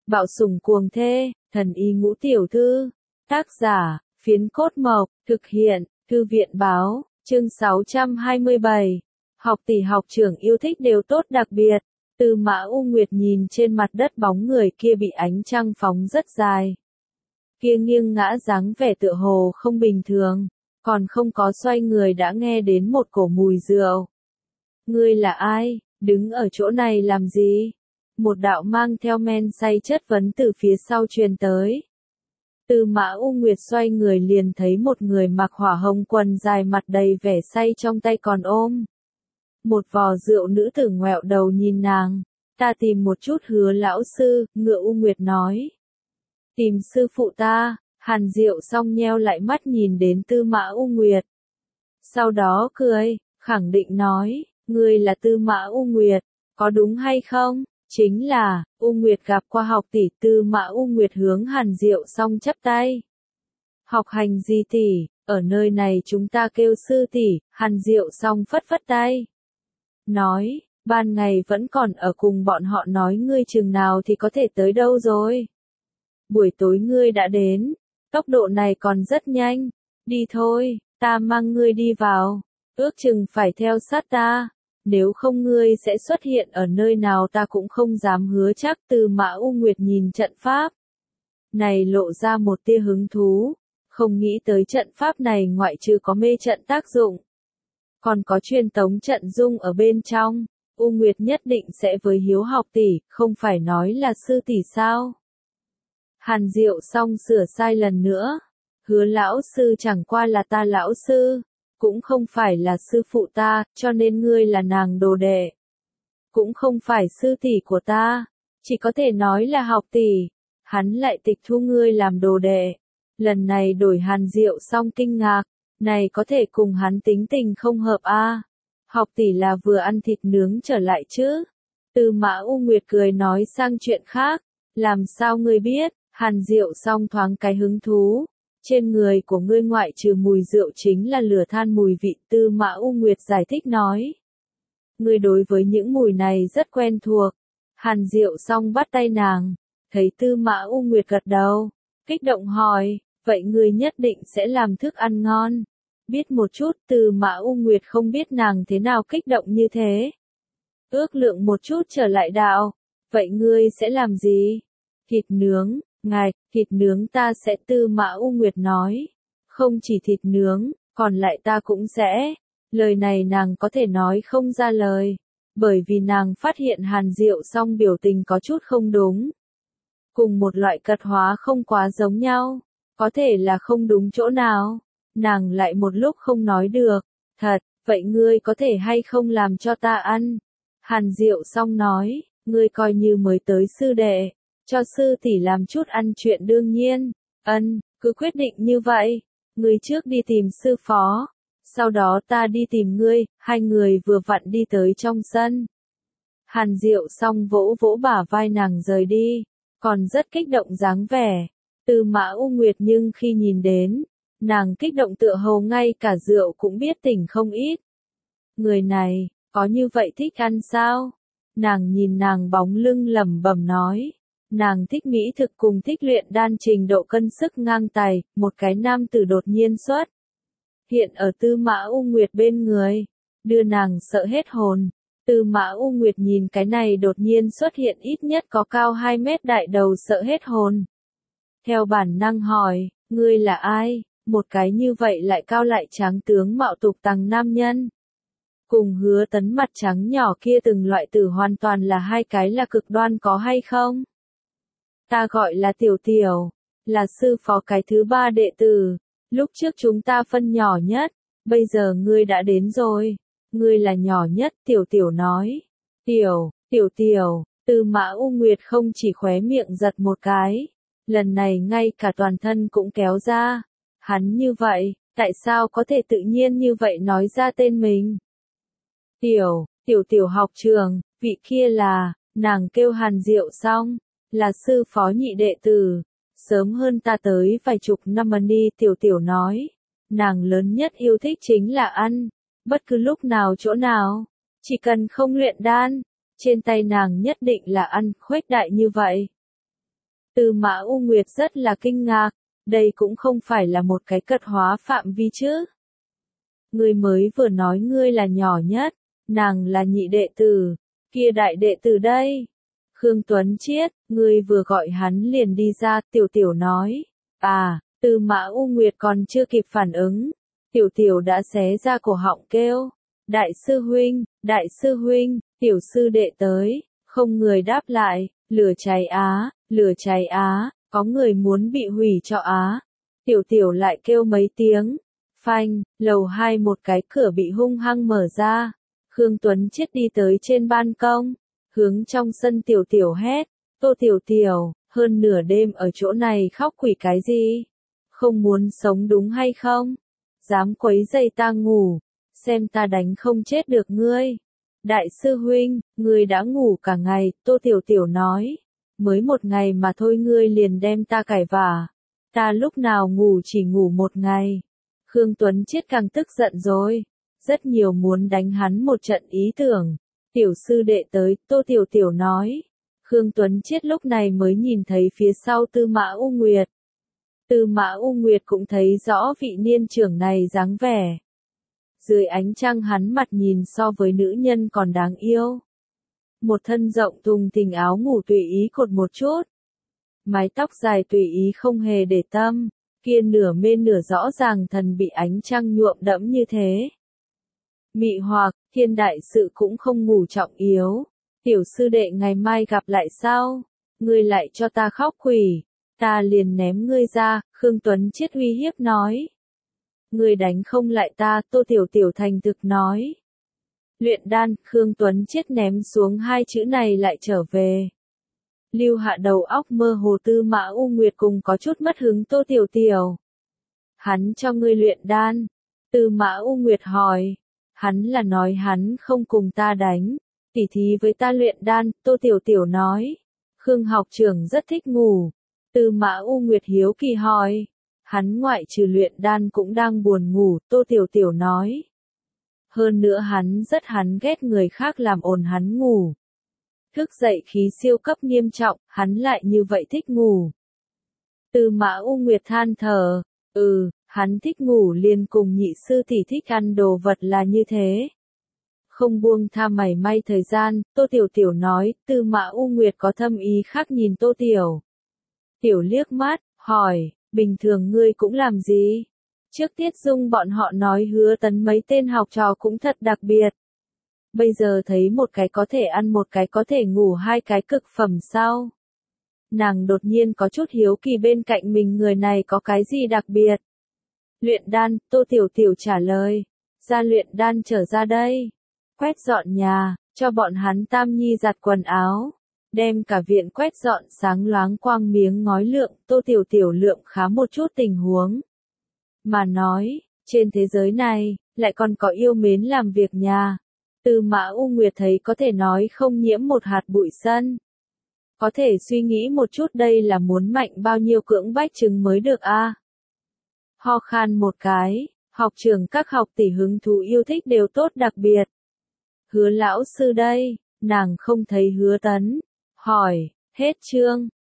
Bạo sủng cuồng thê, thần y ngũ tiểu thư. Tác giả, Phiến Cốt Mộc, thực hiện, Thư viện báo, chương 627. Học tỷ học trưởng yêu thích đều tốt đặc biệt. Tư Mã U Nguyệt nhìn trên mặt đất bóng người kia bị ánh trăng phóng rất dài. Kia nghiêng ngã dáng vẻ tựa hồ không bình thường, còn không có xoay người đã nghe đến một cổ mùi rượu. Ngươi là ai, đứng ở chỗ này làm gì? Một đạo mang theo men say chất vấn từ phía sau truyền tới. Tư Mã U Nguyệt xoay người liền thấy một người mặc hỏa hồng quần dài mặt đầy vẻ say trong tay còn ôm một vò rượu. Nữ tử ngoẹo đầu nhìn nàng. Ta tìm một chút Hứa lão sư, Ngựa U Nguyệt nói. Tìm sư phụ ta. Hàn Diệu song nheo lại mắt nhìn đến Tư Mã U Nguyệt. Sau đó cười, khẳng định nói, ngươi là Tư Mã U Nguyệt, có đúng hay không? Chính là, U Nguyệt gặp qua học tỷ. Tư Mã U Nguyệt hướng Hàn Diệu song chắp tay. Học hành gì tỷ, ở nơi này chúng ta kêu sư tỷ. Hàn Diệu song phất phất tay. Nói, ban ngày vẫn còn ở cùng bọn họ nói ngươi chừng nào thì có thể tới đâu rồi. Buổi tối ngươi đã đến, tốc độ này còn rất nhanh, đi thôi, ta mang ngươi đi vào, ước chừng phải theo sát ta, nếu không ngươi sẽ xuất hiện ở nơi nào ta cũng không dám hứa chắc. Tư Mã U Nguyệt nhìn trận pháp này lộ ra một tia hứng thú, không nghĩ tới trận pháp này ngoại trừ có mê trận tác dụng, còn có truyền tống trận dung ở bên trong. U Nguyệt nhất định sẽ với Hiếu học tỷ, không phải nói là sư tỷ sao? Hàn Diệu song sửa sai lần nữa. Hứa lão sư chẳng qua là ta lão sư, cũng không phải là sư phụ ta, cho nên ngươi là nàng đồ đệ. Cũng không phải sư tỷ của ta, chỉ có thể nói là học tỷ. Hắn lại tịch thu ngươi làm đồ đệ. Lần này đổi Hàn Diệu song kinh ngạc, này có thể cùng hắn tính tình không hợp a. Học tỷ là vừa ăn thịt nướng trở lại chứ? Tư Mã U Nguyệt cười nói sang chuyện khác, làm sao ngươi biết? Hàn Diệu song thoáng cái hứng thú. Trên người của ngươi ngoại trừ mùi rượu chính là lửa than mùi vị. Tư Mã U Nguyệt giải thích nói. Ngươi đối với những mùi này rất quen thuộc. Hàn Diệu song bắt tay nàng, thấy Tư Mã U Nguyệt gật đầu, kích động hỏi, vậy ngươi nhất định sẽ làm thức ăn ngon. Biết một chút. Tư Mã U Nguyệt không biết nàng thế nào kích động như thế. Ước lượng một chút trở lại đạo, vậy ngươi sẽ làm gì? Thịt nướng. Ngài, thịt nướng ta sẽ. Tư Mã U Nguyệt nói. Không chỉ thịt nướng, còn lại ta cũng sẽ. Lời này nàng có thể nói không ra lời, bởi vì nàng phát hiện Hàn Diệu song biểu tình có chút không đúng. Cùng một loại cật hóa không quá giống nhau, có thể là không đúng chỗ nào. Nàng lại một lúc không nói được. Thật, vậy ngươi có thể hay không làm cho ta ăn? Hàn Diệu song nói, ngươi coi như mới tới sư đệ, cho sư tỷ làm chút ăn chuyện đương nhiên. Cứ quyết định như vậy. Ngươi trước đi tìm sư phó, sau đó ta đi tìm ngươi. Hai người vừa vặn đi tới trong sân. Hàn Diệu song vỗ vỗ bả vai nàng rời đi, còn rất kích động dáng vẻ. Tư Mã U Nguyệt nhưng khi nhìn đến, nàng kích động tựa hồ ngay cả rượu cũng biết tỉnh không ít. Người này, có như vậy thích ăn sao? Nàng nhìn nàng bóng lưng lẩm bẩm nói. Nàng thích mỹ thực cùng thích luyện đan trình độ cân sức ngang tài. Một cái nam tử đột nhiên xuất hiện ở Tư Mã U Nguyệt bên người, đưa nàng sợ hết hồn. Tư Mã U Nguyệt nhìn cái này đột nhiên xuất hiện ít nhất có cao 2 mét đại đầu sợ hết hồn. Theo bản năng hỏi, ngươi là ai? Một cái như vậy lại cao lại tráng tướng mạo tục tằng nam nhân. Cùng Hứa Tấn mặt trắng nhỏ kia từng loại tử hoàn toàn là hai cái là cực đoan có hay không? Ta gọi là Tiểu Tiểu, là sư phó cái thứ 3 đệ tử. Lúc trước chúng ta phân nhỏ nhất, bây giờ ngươi đã đến rồi. Ngươi là nhỏ nhất. Tiểu Tiểu nói. Tiểu, Tư Mã U Nguyệt không chỉ khóe miệng giật một cái, lần này ngay cả toàn thân cũng kéo ra. Hắn như vậy, tại sao có thể tự nhiên như vậy nói ra tên mình? Tiểu học trường, vị kia là, nàng kêu Hàn Diệu song, là sư phó nhị đệ tử, sớm hơn ta tới vài chục năm mà đi. Tiểu nói, nàng lớn nhất yêu thích chính là ăn, bất cứ lúc nào chỗ nào, chỉ cần không luyện đan, trên tay nàng nhất định là ăn khuếch đại như vậy. Tư Mã U Nguyệt rất là kinh ngạc, đây cũng không phải là một cái cật hóa phạm vi chứ. Ngươi mới vừa nói ngươi là nhỏ nhất, nàng là nhị đệ tử, kia đại đệ tử đây. Khương Tuấn Chiết, ngươi vừa gọi hắn liền đi ra, Tiểu Tiểu nói. À, Tư Mã U Nguyệt còn chưa kịp phản ứng. Tiểu Tiểu đã xé ra cổ họng kêu. Đại sư huynh, tiểu sư đệ tới, không người đáp lại, lửa cháy á, có người muốn bị hủy cho á. Tiểu Tiểu lại kêu mấy tiếng. Phanh, lầu 2 một cái cửa bị hung hăng mở ra. Khương Tuấn Chiết đi tới trên ban công, hướng trong sân Tiểu Tiểu hét, Tô Tiểu Tiểu, hơn nửa đêm ở chỗ này khóc quỷ cái gì? Không muốn sống đúng hay không? Dám quấy rầy ta ngủ, xem ta đánh không chết được ngươi. Đại sư huynh, ngươi đã ngủ cả ngày, Tô Tiểu Tiểu nói. Mới một ngày mà thôi ngươi liền đem ta cải vả. Ta lúc nào ngủ chỉ ngủ một ngày. Khương Tuấn Chiết càng tức giận rồi. Rất nhiều muốn đánh hắn một trận ý tưởng. Tiểu sư đệ tới, Tô Tiểu Tiểu nói. Khương Tuấn Chiết lúc này mới nhìn thấy phía sau Tư Mã U Nguyệt. Tư Mã U Nguyệt cũng thấy rõ vị niên trưởng này dáng vẻ. Dưới ánh trăng hắn mặt nhìn so với nữ nhân còn đáng yêu. Một thân rộng thùng thình áo ngủ tùy ý cột một chút. Mái tóc dài tùy ý không hề để tâm. Kia nửa mê nửa rõ ràng thần bị ánh trăng nhuộm đẫm như thế. Mị hoặc, thiên đại sự cũng không ngủ trọng yếu. Tiểu sư đệ ngày mai gặp lại sao? Ngươi lại cho ta khóc quỷ. Ta liền ném ngươi ra, Khương Tuấn Chiết uy hiếp nói. Ngươi đánh không lại ta, Tô Tiểu Tiểu thành thực nói. Luyện đan, Khương Tuấn Chiết ném xuống hai chữ này lại trở về. Lưu Hạ đầu óc mơ hồ Tư Mã U Nguyệt cùng có chút mất hứng Tô Tiểu Tiểu. Hắn cho ngươi luyện đan. Tư Mã U Nguyệt hỏi. Hắn là nói hắn không cùng ta đánh. Tỉ thí với ta luyện đan, Tô Tiểu Tiểu nói. Khương học trưởng rất thích ngủ. Tư Mã U Nguyệt hiếu kỳ hỏi. Hắn ngoại trừ luyện đan cũng đang buồn ngủ, Tô Tiểu Tiểu nói. Hơn nữa hắn ghét người khác làm ồn hắn ngủ. Thức dậy khí siêu cấp nghiêm trọng, hắn lại như vậy thích ngủ. Tư Mã U Nguyệt than thở, hắn thích ngủ liền cùng nhị sư tỷ thích ăn đồ vật là như thế. Không buông tha mảy may thời gian, Tô Tiểu Tiểu nói, Tư Mã U Nguyệt có thâm ý khác nhìn Tô Tiểu. Tiểu liếc mắt, hỏi, bình thường ngươi cũng làm gì? Trước Tiết Dung bọn họ nói Hứa Tấn mấy tên học trò cũng thật đặc biệt. Bây giờ thấy một cái có thể ăn một cái có thể ngủ hai cái cực phẩm sao? Nàng đột nhiên có chút hiếu kỳ bên cạnh mình người này có cái gì đặc biệt. Luyện đan, Tô Tiểu Tiểu trả lời. Ra luyện đan trở ra đây. Quét dọn nhà, cho bọn hắn Tam Nhi giặt quần áo. Đem cả viện quét dọn sáng loáng quang miếng ngói lượng, Tô Tiểu Tiểu lượng khá một chút tình huống. Mà nói, trên thế giới này, lại còn có yêu mến làm việc nhà. Tư Mã U Nguyệt thấy có thể nói không nhiễm một hạt bụi sân. Có thể suy nghĩ một chút đây là muốn mạnh bao nhiêu cưỡng bách chứng mới được a. Ho khan một cái, học trưởng các học tỷ hứng thú yêu thích đều tốt đặc biệt. Hứa lão sư đây, nàng không thấy Hứa Tấn. Hỏi, hết chương.